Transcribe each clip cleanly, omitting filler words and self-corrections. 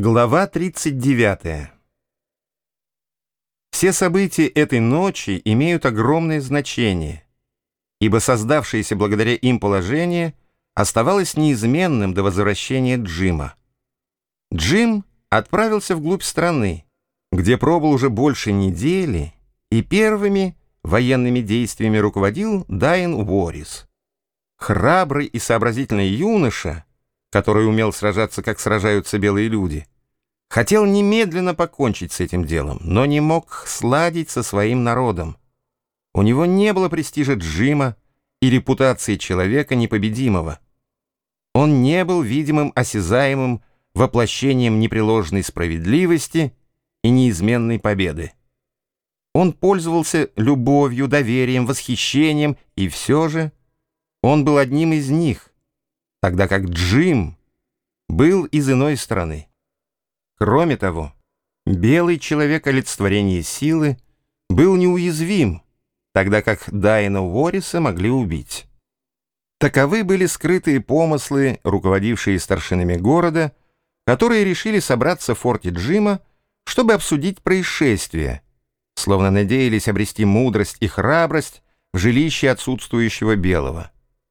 Глава 39. Все события этой ночи имеют огромное значение, ибо создавшееся благодаря им положение оставалось неизменным до возвращения Джима. Джим отправился вглубь страны, где пробыл уже больше недели, и первыми военными действиями руководил Дайан Уоррис. Храбрый и сообразительный юноша, который умел сражаться, как сражаются белые люди, хотел немедленно покончить с этим делом, но не мог сладить со своим народом. У него не было престижа Джима и репутации человека непобедимого. Он не был видимым, осязаемым воплощением непреложной справедливости и неизменной победы. Он пользовался любовью, доверием, восхищением, и все же он был одним из них, тогда как Джим был из иной страны. Кроме того, белый человек олицетворения силы был неуязвим, тогда как Дайана Уорриса могли убить. Таковы были скрытые помыслы, руководившие старшинами города, которые решили собраться в форте Джима, чтобы обсудить происшествие, словно надеялись обрести мудрость и храбрость в жилище отсутствующего белого.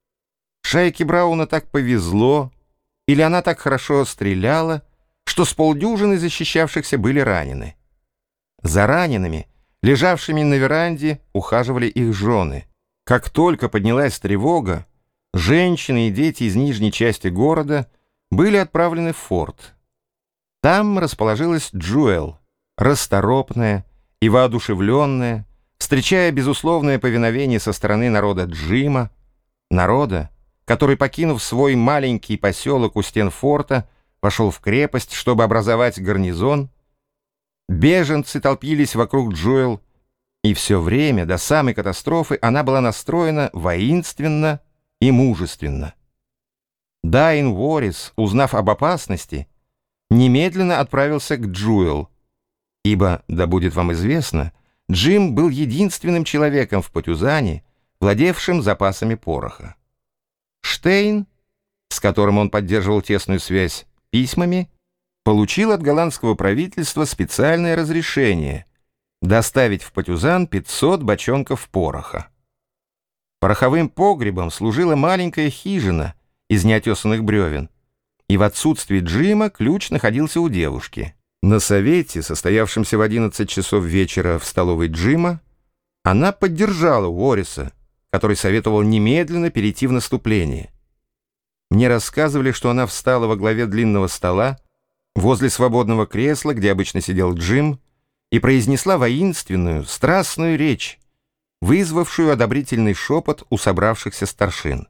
Шайке Брауна так повезло, или она так хорошо стреляла, что с полдюжины защищавшихся были ранены. За ранеными, лежавшими на веранде, ухаживали их жены. Как только поднялась тревога, женщины и дети из нижней части города были отправлены в форт. Там расположилась Джоэл, расторопная и воодушевленная, встречая безусловное повиновение со стороны народа Джима, народа, который, покинув свой маленький поселок у стен форта, пошел в крепость, чтобы образовать гарнизон. Беженцы толпились вокруг Джоэл, и все время, до самой катастрофы, она была настроена воинственно и мужественно. Дайан Уоррис, узнав об опасности, немедленно отправился к Джоэл, ибо, да будет вам известно, Джим был единственным человеком в Патюзане, владевшим запасами пороха. Штейн, с которым он поддерживал тесную связь письмами, получил от голландского правительства специальное разрешение доставить в Патюзан 500 бочонков пороха. Пороховым погребом служила маленькая хижина из неотесанных бревен, и в отсутствие Джима ключ находился у девушки. На совете, состоявшемся в 11 часов вечера в столовой Джима, она поддержала Уорриса, который советовал немедленно перейти в наступление. Мне рассказывали, что она встала во главе длинного стола, возле свободного кресла, где обычно сидел Джим, и произнесла воинственную, страстную речь, вызвавшую одобрительный шепот у собравшихся старшин.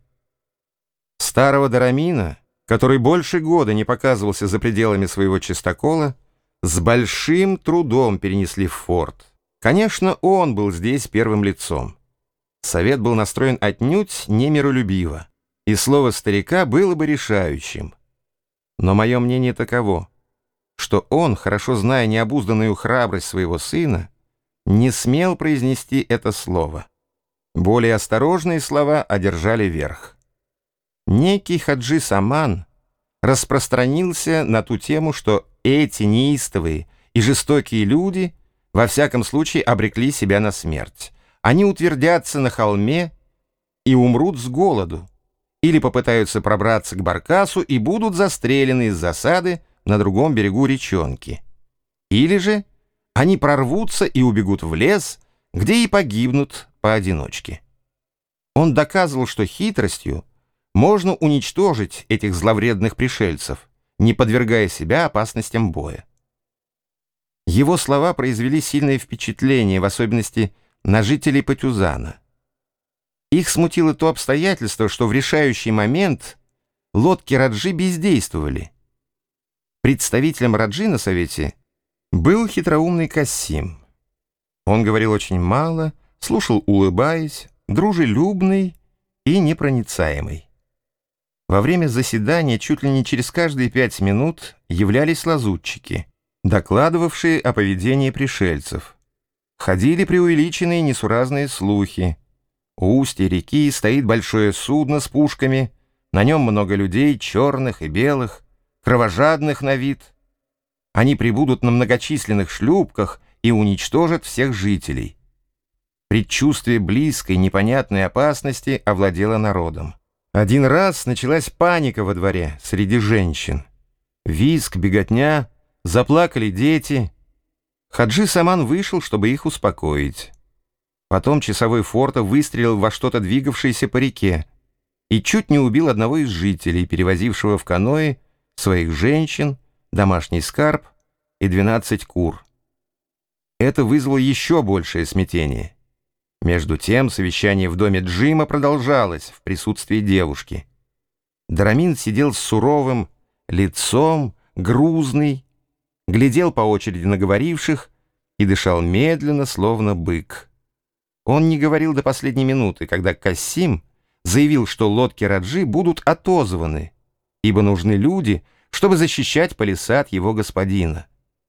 Старого Дорамина, который больше года не показывался за пределами своего чистокола, с большим трудом перенесли в форт. Конечно, он был здесь первым лицом. Совет был настроен отнюдь не миролюбиво, и слово старика было бы решающим. Но мое мнение таково, что он, хорошо зная необузданную храбрость своего сына, не смел произнести это слово. Более осторожные слова одержали верх. Некий Хаджи Саман распространился на ту тему, что эти неистовые и жестокие люди во всяком случае обрекли себя на смерть. Они утвердятся на холме и умрут с голоду, или попытаются пробраться к баркасу и будут застрелены из засады на другом берегу речонки. Или же они прорвутся и убегут в лес, где и погибнут поодиночке. Он доказывал, что хитростью можно уничтожить этих зловредных пришельцев, не подвергая себя опасностям боя. Его слова произвели сильное впечатление, в особенности на жителей Патюзана. Их смутило то обстоятельство, что в решающий момент лодки Раджи бездействовали. Представителем Раджи на совете был хитроумный Кассим. Он говорил очень мало, слушал, улыбаясь, дружелюбный и непроницаемый. Во время заседания чуть ли не через каждые 5 минут являлись лазутчики, докладывавшие о поведении пришельцев. Ходили преувеличенные несуразные слухи. У устья реки стоит большое судно с пушками, на нем много людей, черных и белых, кровожадных на вид. Они прибудут на многочисленных шлюпках и уничтожат всех жителей. Предчувствие близкой, непонятной опасности овладело народом. Один раз началась паника во дворе среди женщин. Визг, беготня, заплакали дети. Хаджи Саман вышел, чтобы их успокоить. Потом часовой форта выстрелил во что-то двигавшееся по реке и чуть не убил одного из жителей, перевозившего в каное своих женщин, домашний скарб и 12 кур. Это вызвало еще большее смятение. Между тем совещание в доме Джима продолжалось в присутствии девушки. Драмин сидел с суровым лицом, грузный, глядел по очереди на говоривших и дышал медленно, словно бык. Он не говорил до последней минуты, когда Касим заявил, что лодки Раджи будут отозваны, ибо нужны люди, чтобы защищать палисад его господина.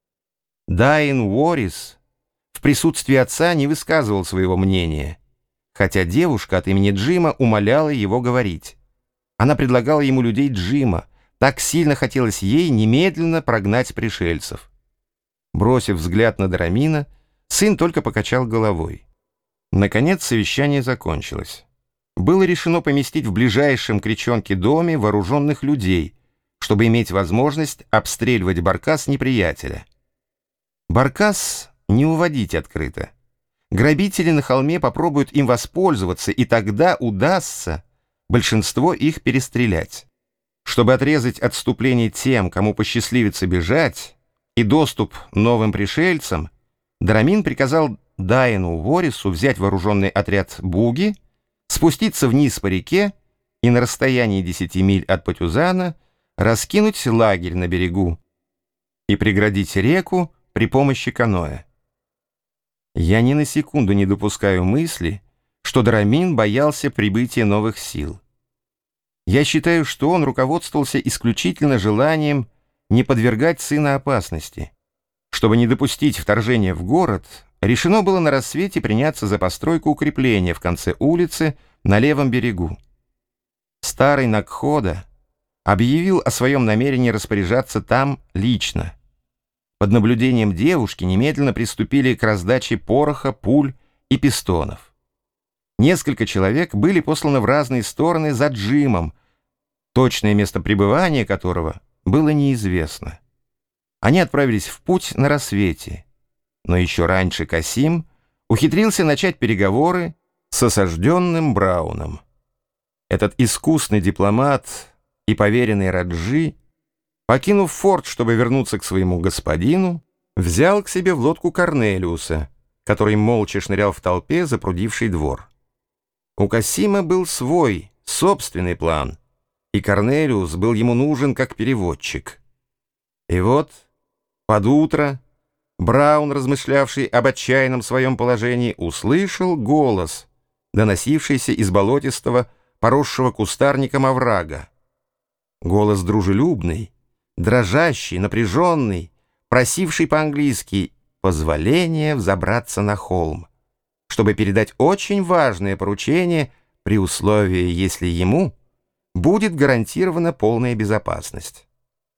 Дайн Уорис в присутствии отца не высказывал своего мнения, хотя девушка от имени Джима умоляла его говорить. Она предлагала ему людей Джима, так сильно хотелось ей немедленно прогнать пришельцев. Бросив взгляд на Драмина, сын только покачал головой. Наконец совещание закончилось. Было решено поместить в ближайшем к речонке доме вооруженных людей, чтобы иметь возможность обстреливать баркас неприятеля. Баркас не уводить открыто. Грабители на холме попробуют им воспользоваться, и тогда удастся большинство их перестрелять. Чтобы отрезать отступление тем, кому посчастливится бежать, и доступ новым пришельцам, Драмин приказал Дайну Ворису взять вооруженный отряд Буги, спуститься вниз по реке и на расстоянии 10 миль от Патюзана раскинуть лагерь на берегу и преградить реку при помощи каноэ. Я ни на секунду не допускаю мысли, что Драмин боялся прибытия новых сил. Я считаю, что он руководствовался исключительно желанием не подвергать сына опасности. Чтобы не допустить вторжения в город, решено было на рассвете приняться за постройку укрепления в конце улицы на левом берегу. Старый Накхода объявил о своем намерении распоряжаться там лично. Под наблюдением девушки немедленно приступили к раздаче пороха, пуль и пистонов. Несколько человек были посланы в разные стороны за Джимом, точное место пребывания которого было неизвестно. Они отправились в путь на рассвете, но еще раньше Касим ухитрился начать переговоры с осажденным Брауном. Этот искусный дипломат и поверенный Раджи, покинув форт, чтобы вернуться к своему господину, взял к себе в лодку Корнелиуса, который молча шнырял в толпе, запрудивший двор. У Касима был свой, собственный план, и Корнелиус был ему нужен как переводчик. И вот, под утро, Браун, размышлявший об отчаянном своем положении, услышал голос, доносившийся из болотистого, поросшего кустарником оврага. Голос дружелюбный, дрожащий, напряженный, просивший по-английски позволения взобраться на холм, чтобы передать очень важное поручение при условии, если ему будет гарантирована полная безопасность.